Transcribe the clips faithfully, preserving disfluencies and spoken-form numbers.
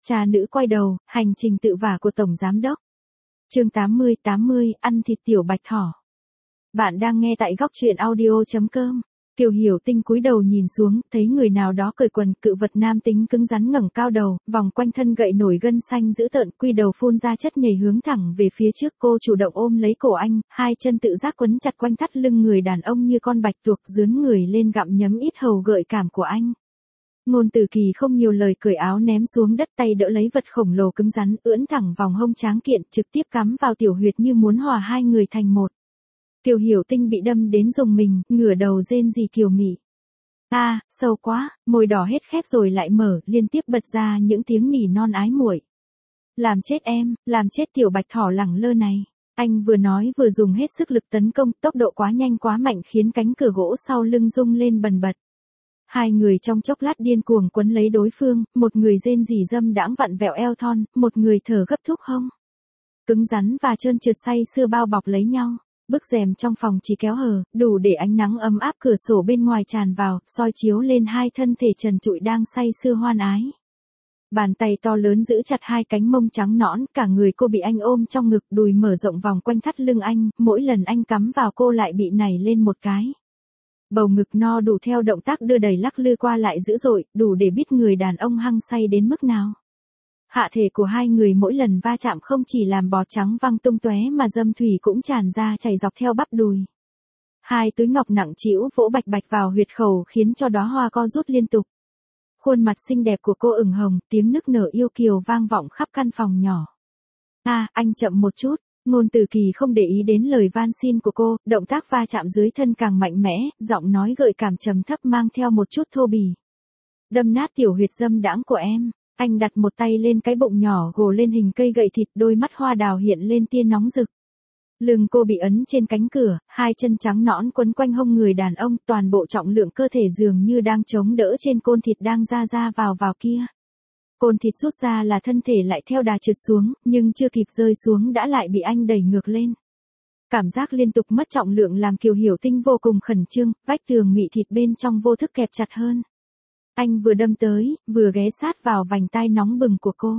Cha nữ quay đầu, hành trình tự vả của Tổng Giám Đốc. Chương tám mươi tám mươi, ăn thịt tiểu bạch thỏ. Bạn đang nghe tại góc truyện audio chấm com. Kiều Hiểu Tinh cúi đầu nhìn xuống, thấy người nào đó cởi quần, cự vật nam tính cứng rắn ngẩng cao đầu, vòng quanh thân gậy nổi gân xanh dữ tợn, quy đầu phun ra chất nhầy hướng thẳng về phía trước. Cô chủ động ôm lấy cổ anh, hai chân tự giác quấn chặt quanh thắt lưng người đàn ông như con bạch tuộc, dướn người lên gặm nhấm ít hầu gợi cảm của anh. Ngôn Tử Kỳ không nhiều lời, cởi áo ném xuống đất, tay đỡ lấy vật khổng lồ cứng rắn, ưỡn thẳng vòng hông tráng kiện, trực tiếp cắm vào tiểu huyệt như muốn hòa hai người thành một. Kiều Hiểu Tinh bị đâm đến rùng mình, ngửa đầu rên rỉ kiều mị. A, à, sâu quá, môi đỏ hết khép rồi lại mở, liên tiếp bật ra những tiếng nỉ non ái muội. Làm chết em, làm chết tiểu bạch thỏ lẳng lơ này. Anh vừa nói vừa dùng hết sức lực tấn công, tốc độ quá nhanh quá mạnh khiến cánh cửa gỗ sau lưng rung lên bần bật. Hai người trong chốc lát điên cuồng quấn lấy đối phương, một người rên rỉ dâm đãng vặn vẹo eo thon, một người thở gấp thúc hông. Cứng rắn và trơn trượt say sưa bao bọc lấy nhau. Bức rèm trong phòng chỉ kéo hở, đủ để ánh nắng ấm áp cửa sổ bên ngoài tràn vào, soi chiếu lên hai thân thể trần trụi đang say sưa hoan ái. Bàn tay to lớn giữ chặt hai cánh mông trắng nõn, cả người cô bị anh ôm trong ngực, đùi mở rộng vòng quanh thắt lưng anh, mỗi lần anh cắm vào cô lại bị nảy lên một cái. Bầu ngực no đủ theo động tác đưa đẩy lắc lư qua lại dữ dội, đủ để biết người đàn ông hăng say đến mức nào. Hạ thể của hai người mỗi lần va chạm không chỉ làm bọt trắng văng tung tóe mà dâm thủy cũng tràn ra chảy dọc theo bắp đùi. Hai túi ngọc nặng trĩu vỗ bạch bạch vào huyệt khẩu khiến cho đóa hoa co rút liên tục. Khuôn mặt xinh đẹp của cô ửng hồng, tiếng nức nở yêu kiều vang vọng khắp căn phòng nhỏ. A, à, anh chậm một chút. Ngôn Tử Kỳ không để ý đến lời van xin của cô, động tác va chạm dưới thân càng mạnh mẽ, giọng nói gợi cảm trầm thấp mang theo một chút thô bỉ. Đâm nát tiểu huyệt dâm đãng của em. Anh đặt một tay lên cái bụng nhỏ gồ lên hình cây gậy thịt, đôi mắt hoa đào hiện lên tia nóng rực. Lưng cô bị ấn trên cánh cửa, hai chân trắng nõn quấn quanh hông người đàn ông, toàn bộ trọng lượng cơ thể dường như đang chống đỡ trên côn thịt đang ra ra vào vào kia. Côn thịt rút ra là thân thể lại theo đà trượt xuống, nhưng chưa kịp rơi xuống đã lại bị anh đẩy ngược lên. Cảm giác liên tục mất trọng lượng làm Kiều Hiểu Tinh vô cùng khẩn trương, vách tường mị thịt bên trong vô thức kẹp chặt hơn. Anh vừa đâm tới, vừa ghé sát vào vành tai nóng bừng của cô.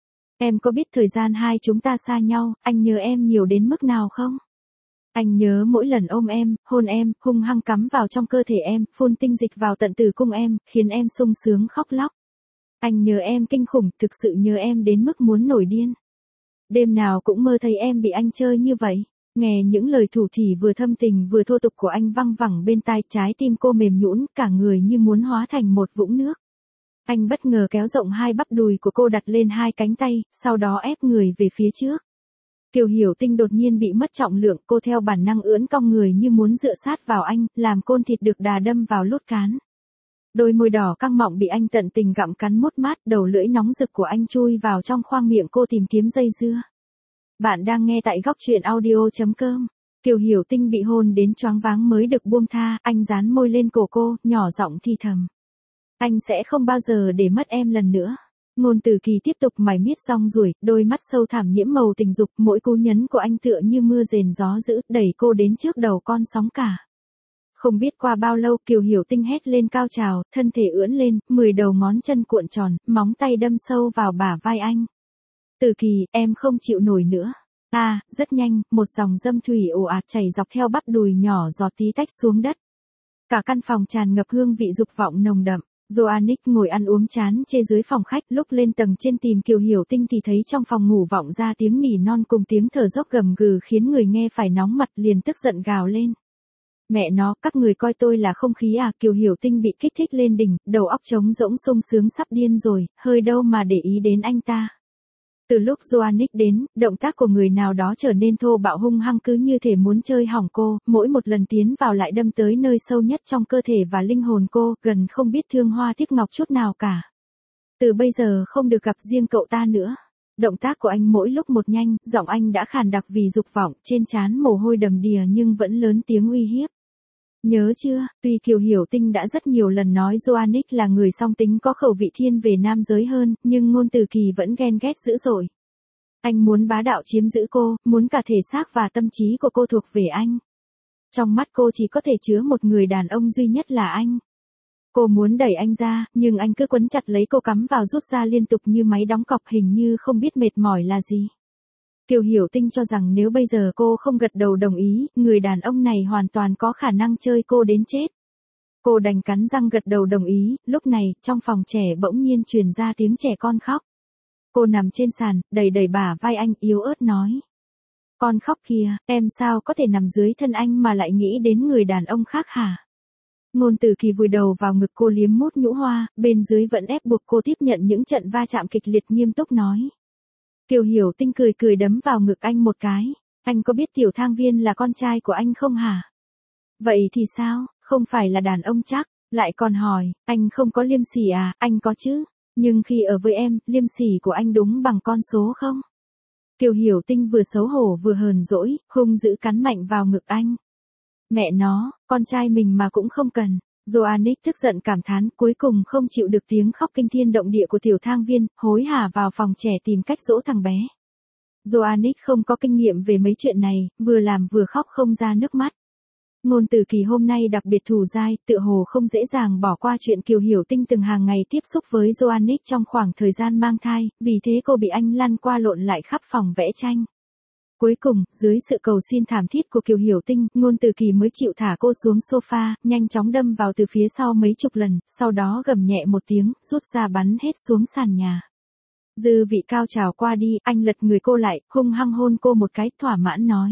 Em có biết thời gian hai chúng ta xa nhau, anh nhớ em nhiều đến mức nào không? Anh nhớ mỗi lần ôm em, hôn em, hung hăng cắm vào trong cơ thể em, phun tinh dịch vào tận tử cung em, khiến em sung sướng khóc lóc. Anh nhớ em kinh khủng, thực sự nhớ em đến mức muốn nổi điên. Đêm nào cũng mơ thấy em bị anh chơi như vậy. Nghe những lời thủ thỉ vừa thâm tình vừa thô tục của anh văng vẳng bên tai, trái tim cô mềm nhũn, cả người như muốn hóa thành một vũng nước. Anh bất ngờ kéo rộng hai bắp đùi của cô đặt lên hai cánh tay, sau đó ép người về phía trước. Kiều Hiểu Tinh đột nhiên bị mất trọng lượng, cô theo bản năng ưỡn cong người như muốn dựa sát vào anh, làm côn thịt được đà đâm vào lốt cán. Đôi môi đỏ căng mọng bị anh tận tình gặm cắn mốt mát, đầu lưỡi nóng rực của anh chui vào trong khoang miệng cô tìm kiếm dây dưa. Bạn đang nghe tại góc truyện audio chấm com. Kiều Hiểu Tinh bị hôn đến choáng váng mới được buông tha, anh dán môi lên cổ cô, nhỏ giọng thì thầm. Anh sẽ không bao giờ để mất em lần nữa. Ngôn Tử Kỳ tiếp tục mải miết rong ruổi, đôi mắt sâu thẳm nhiễm màu tình dục, mỗi cú nhấn của anh tựa như mưa rền gió dữ, đẩy cô đến trước đầu con sóng cả. Không biết qua bao lâu Kiều Hiểu Tinh hét lên cao trào, thân thể ưỡn lên, mười đầu ngón chân cuộn tròn, móng tay đâm sâu vào bả vai anh. Tử Kỳ, em không chịu nổi nữa. A, à, rất nhanh, một dòng dâm thủy ồ ạt chảy dọc theo bắp đùi nhỏ giọt tí tách xuống đất. Cả căn phòng tràn ngập hương vị dục vọng nồng đậm. Joannick ngồi ăn uống chán chê dưới phòng khách, lúc lên tầng trên tìm Kiều Hiểu Tinh thì thấy trong phòng ngủ vọng ra tiếng nỉ non cùng tiếng thở dốc gầm gừ khiến người nghe phải nóng mặt, liền tức giận gào lên. Mẹ nó, các người coi tôi là không khí à? Kiều Hiểu Tinh bị kích thích lên đỉnh, đầu óc trống rỗng sung sướng sắp điên rồi, hơi đâu mà để ý đến anh ta. Từ lúc Joannick đến, động tác của người nào đó trở nên thô bạo hung hăng cứ như thể muốn chơi hỏng cô, mỗi một lần tiến vào lại đâm tới nơi sâu nhất trong cơ thể và linh hồn cô, gần không biết thương hoa tiếc ngọc chút nào cả. Từ bây giờ không được gặp riêng cậu ta nữa. Động tác của anh mỗi lúc một nhanh, giọng anh đã khàn đặc vì dục vọng, trên trán mồ hôi đầm đìa nhưng vẫn lớn tiếng uy hiếp. Nhớ chưa, tuy Kiều Hiểu Tinh đã rất nhiều lần nói Joannick là người song tính có khẩu vị thiên về nam giới hơn, nhưng Ngôn Tử Kỳ vẫn ghen ghét dữ dội. Anh muốn bá đạo chiếm giữ cô, muốn cả thể xác và tâm trí của cô thuộc về anh. Trong mắt cô chỉ có thể chứa một người đàn ông duy nhất là anh. Cô muốn đẩy anh ra, nhưng anh cứ quấn chặt lấy cô cắm vào rút ra liên tục như máy đóng cọc, hình như không biết mệt mỏi là gì. Kiều Hiểu Tinh cho rằng nếu bây giờ cô không gật đầu đồng ý, người đàn ông này hoàn toàn có khả năng chơi cô đến chết. Cô đành cắn răng gật đầu đồng ý, lúc này, trong phòng trẻ bỗng nhiên truyền ra tiếng trẻ con khóc. Cô nằm trên sàn, đẩy đẩy bả vai anh, yếu ớt nói. Con khóc kìa, em sao có thể nằm dưới thân anh mà lại nghĩ đến người đàn ông khác hả? Ngôn Từ Kỳ vùi đầu vào ngực cô liếm mút nhũ hoa, bên dưới vẫn ép buộc cô tiếp nhận những trận va chạm kịch liệt, nghiêm túc nói. Kiều Hiểu Tinh cười cười đấm vào ngực anh một cái. Anh có biết Tiểu Thang Viên là con trai của anh không hả? Vậy thì sao, không phải là đàn ông chắc, lại còn hỏi, anh không có liêm sỉ à? Anh có chứ, nhưng khi ở với em, liêm sỉ của anh đúng bằng con số không? Kiều Hiểu Tinh vừa xấu hổ vừa hờn dỗi, hung dữ cắn mạnh vào ngực anh. Mẹ nó, con trai mình mà cũng không cần. Joannick tức giận cảm thán, cuối cùng không chịu được tiếng khóc kinh thiên động địa của Tiểu Thang Viên, hối hả vào phòng trẻ tìm cách dỗ thằng bé. Joannick không có kinh nghiệm về mấy chuyện này, vừa làm vừa khóc không ra nước mắt. Ngôn Từ Kỳ hôm nay đặc biệt thù dai, tựa hồ không dễ dàng bỏ qua chuyện Kiều Hiểu Tinh từng hàng ngày tiếp xúc với Joannick trong khoảng thời gian mang thai, vì thế cô bị anh lăn qua lộn lại khắp phòng vẽ tranh. Cuối cùng, dưới sự cầu xin thảm thiết của Kiều Hiểu Tinh, Ngôn Từ Kỳ mới chịu thả cô xuống sofa, nhanh chóng đâm vào từ phía sau mấy chục lần, sau đó gầm nhẹ một tiếng, rút ra bắn hết xuống sàn nhà. Dư vị cao trào qua đi, anh lật người cô lại, hung hăng hôn cô một cái, thỏa mãn nói.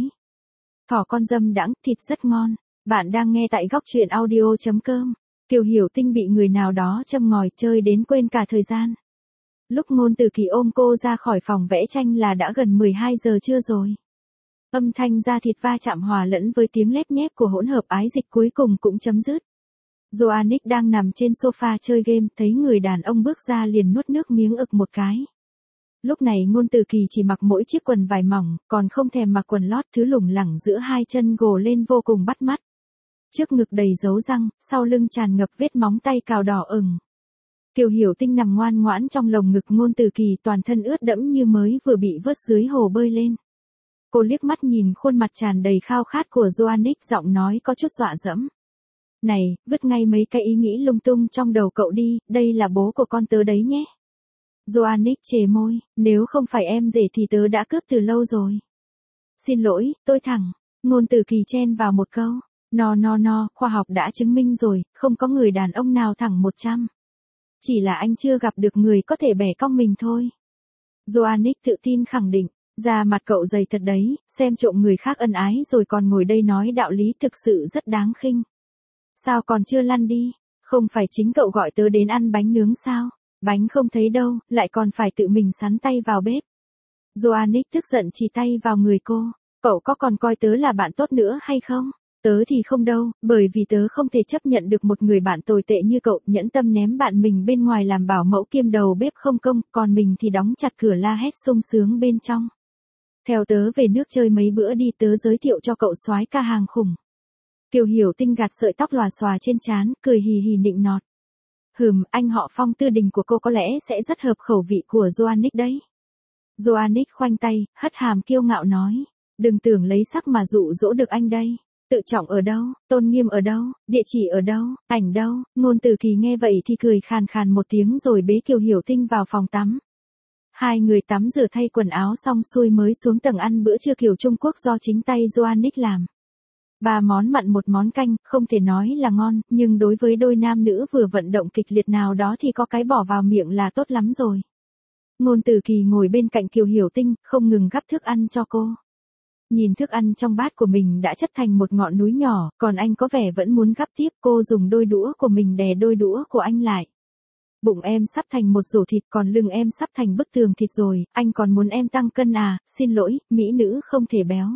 Thỏ con dâm đãng, thịt rất ngon. Bạn đang nghe tại góc truyện audio chấm com. Kiều Hiểu Tinh bị người nào đó châm ngòi chơi đến quên cả thời gian. Lúc Ngôn Từ Kỳ ôm cô ra khỏi phòng vẽ tranh là đã gần mười hai giờ trưa rồi. Âm thanh da thịt va chạm hòa lẫn với tiếng lép nhép của hỗn hợp ái dịch cuối cùng cũng chấm dứt. Joannick đang nằm trên sofa chơi game, thấy người đàn ông bước ra liền nuốt nước miếng ực một cái. Lúc này Ngôn Từ Kỳ chỉ mặc mỗi chiếc quần vải mỏng, còn không thèm mặc quần lót, thứ lủng lẳng giữa hai chân gồ lên vô cùng bắt mắt. Trước ngực đầy dấu răng, sau lưng tràn ngập vết móng tay cào đỏ ửng. Kiều Hiểu Tinh nằm ngoan ngoãn trong lồng ngực Ngôn Từ Kỳ, toàn thân ướt đẫm như mới vừa bị vớt dưới hồ bơi lên. Cô liếc mắt nhìn khuôn mặt tràn đầy khao khát của Joannick, giọng nói có chút dọa dẫm. Này, vứt ngay mấy cái ý nghĩ lung tung trong đầu cậu đi, đây là bố của con tớ đấy nhé. Joannick chề môi, nếu không phải em rể thì tớ đã cướp từ lâu rồi. Xin lỗi, tôi thẳng. Ngôn Từ Kỳ chen vào một câu. No no no, khoa học đã chứng minh rồi, không có người đàn ông nào thẳng một trăm. Chỉ là anh chưa gặp được người có thể bẻ cong mình thôi. Joannick tự tin khẳng định, da mặt cậu dày thật đấy, xem trộm người khác ân ái rồi còn ngồi đây nói đạo lý thực sự rất đáng khinh. Sao còn chưa lăn đi, không phải chính cậu gọi tớ đến ăn bánh nướng sao? Bánh không thấy đâu, lại còn phải tự mình sắn tay vào bếp. Joannick tức giận chỉ tay vào người cô, cậu có còn coi tớ là bạn tốt nữa hay không? Tớ thì không đâu, bởi vì tớ không thể chấp nhận được một người bạn tồi tệ như cậu, nhẫn tâm ném bạn mình bên ngoài làm bảo mẫu kiêm đầu bếp không công, còn mình thì đóng chặt cửa la hét sung sướng bên trong. Theo tớ về nước chơi mấy bữa đi, tớ giới thiệu cho cậu soái ca hàng khủng. Kiều Hiểu Tinh gạt sợi tóc lòa xòa trên trán, cười hì hì nịnh nọt. Hừm, anh họ Phong Tư Đình của cô có lẽ sẽ rất hợp khẩu vị của Joannick đấy. Joannick khoanh tay, hất hàm kiêu ngạo nói. Đừng tưởng lấy sắc mà dụ dỗ được anh đây. Tự trọng ở đâu, tôn nghiêm ở đâu, địa chỉ ở đâu, ảnh đâu. Ngôn Từ Kỳ nghe vậy thì cười khàn khàn một tiếng rồi bế Kiều Hiểu Tinh vào phòng tắm. Hai người tắm rửa thay quần áo xong xuôi mới xuống tầng ăn bữa trưa kiểu Trung Quốc do chính tay Joannick làm. Ba món mặn một món canh, không thể nói là ngon, nhưng đối với đôi nam nữ vừa vận động kịch liệt nào đó thì có cái bỏ vào miệng là tốt lắm rồi. Ngôn Từ Kỳ ngồi bên cạnh Kiều Hiểu Tinh, không ngừng gắp thức ăn cho cô. Nhìn thức ăn trong bát của mình đã chất thành một ngọn núi nhỏ, còn anh có vẻ vẫn muốn gắp tiếp, cô dùng đôi đũa của mình đè đôi đũa của anh lại. Bụng em sắp thành một rổ thịt, còn lưng em sắp thành bức tường thịt rồi, anh còn muốn em tăng cân à? Xin lỗi, mỹ nữ không thể béo.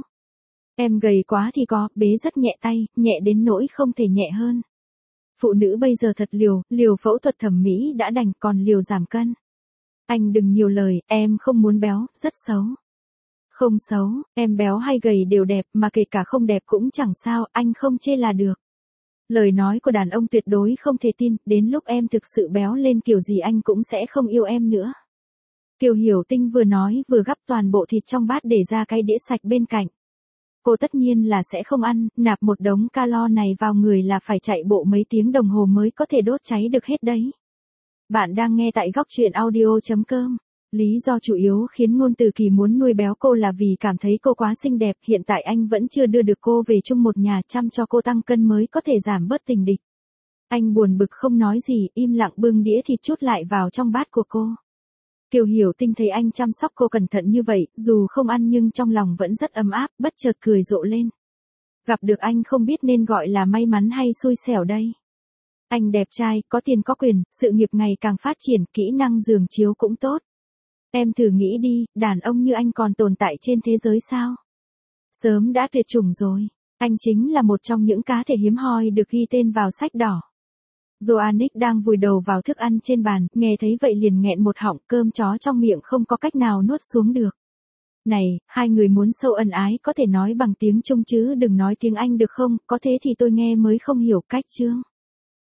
Em gầy quá thì có, bế rất nhẹ tay, nhẹ đến nỗi không thể nhẹ hơn. Phụ nữ bây giờ thật liều, liều phẫu thuật thẩm mỹ đã đành, còn liều giảm cân. Anh đừng nhiều lời, em không muốn béo, rất xấu. Không xấu, em béo hay gầy đều đẹp, mà kể cả không đẹp cũng chẳng sao, anh không chê là được. Lời nói của đàn ông tuyệt đối không thể tin, đến lúc em thực sự béo lên kiểu gì anh cũng sẽ không yêu em nữa. Kiều Hiểu Tinh vừa nói vừa gắp toàn bộ thịt trong bát để ra cái đĩa sạch bên cạnh. Cô tất nhiên là sẽ không ăn, nạp một đống calo này vào người là phải chạy bộ mấy tiếng đồng hồ mới có thể đốt cháy được hết đấy. Bạn đang nghe tại góc truyện audio.com. Lý do chủ yếu khiến Ngôn Từ Kỳ muốn nuôi béo cô là vì cảm thấy cô quá xinh đẹp, hiện tại anh vẫn chưa đưa được cô về chung một nhà, chăm cho cô tăng cân mới có thể giảm bớt tình địch. Anh buồn bực không nói gì, im lặng bưng đĩa thịt chút lại vào trong bát của cô. Kiều Hiểu Tinh thấy anh chăm sóc cô cẩn thận như vậy, dù không ăn nhưng trong lòng vẫn rất ấm áp, bất chợt cười rộ lên. Gặp được anh không biết nên gọi là may mắn hay xui xẻo đây. Anh đẹp trai, có tiền có quyền, sự nghiệp ngày càng phát triển, kỹ năng giường chiếu cũng tốt. Em thử nghĩ đi, đàn ông như anh còn tồn tại trên thế giới sao? Sớm đã tuyệt chủng rồi. Anh chính là một trong những cá thể hiếm hoi được ghi tên vào sách đỏ. Joannick đang vùi đầu vào thức ăn trên bàn, nghe thấy vậy liền nghẹn một họng, cơm chó trong miệng không có cách nào nuốt xuống được. Này, hai người muốn sâu ân ái có thể nói bằng tiếng Trung chứ đừng nói tiếng Anh được không, có thế thì tôi nghe mới không hiểu cách chương.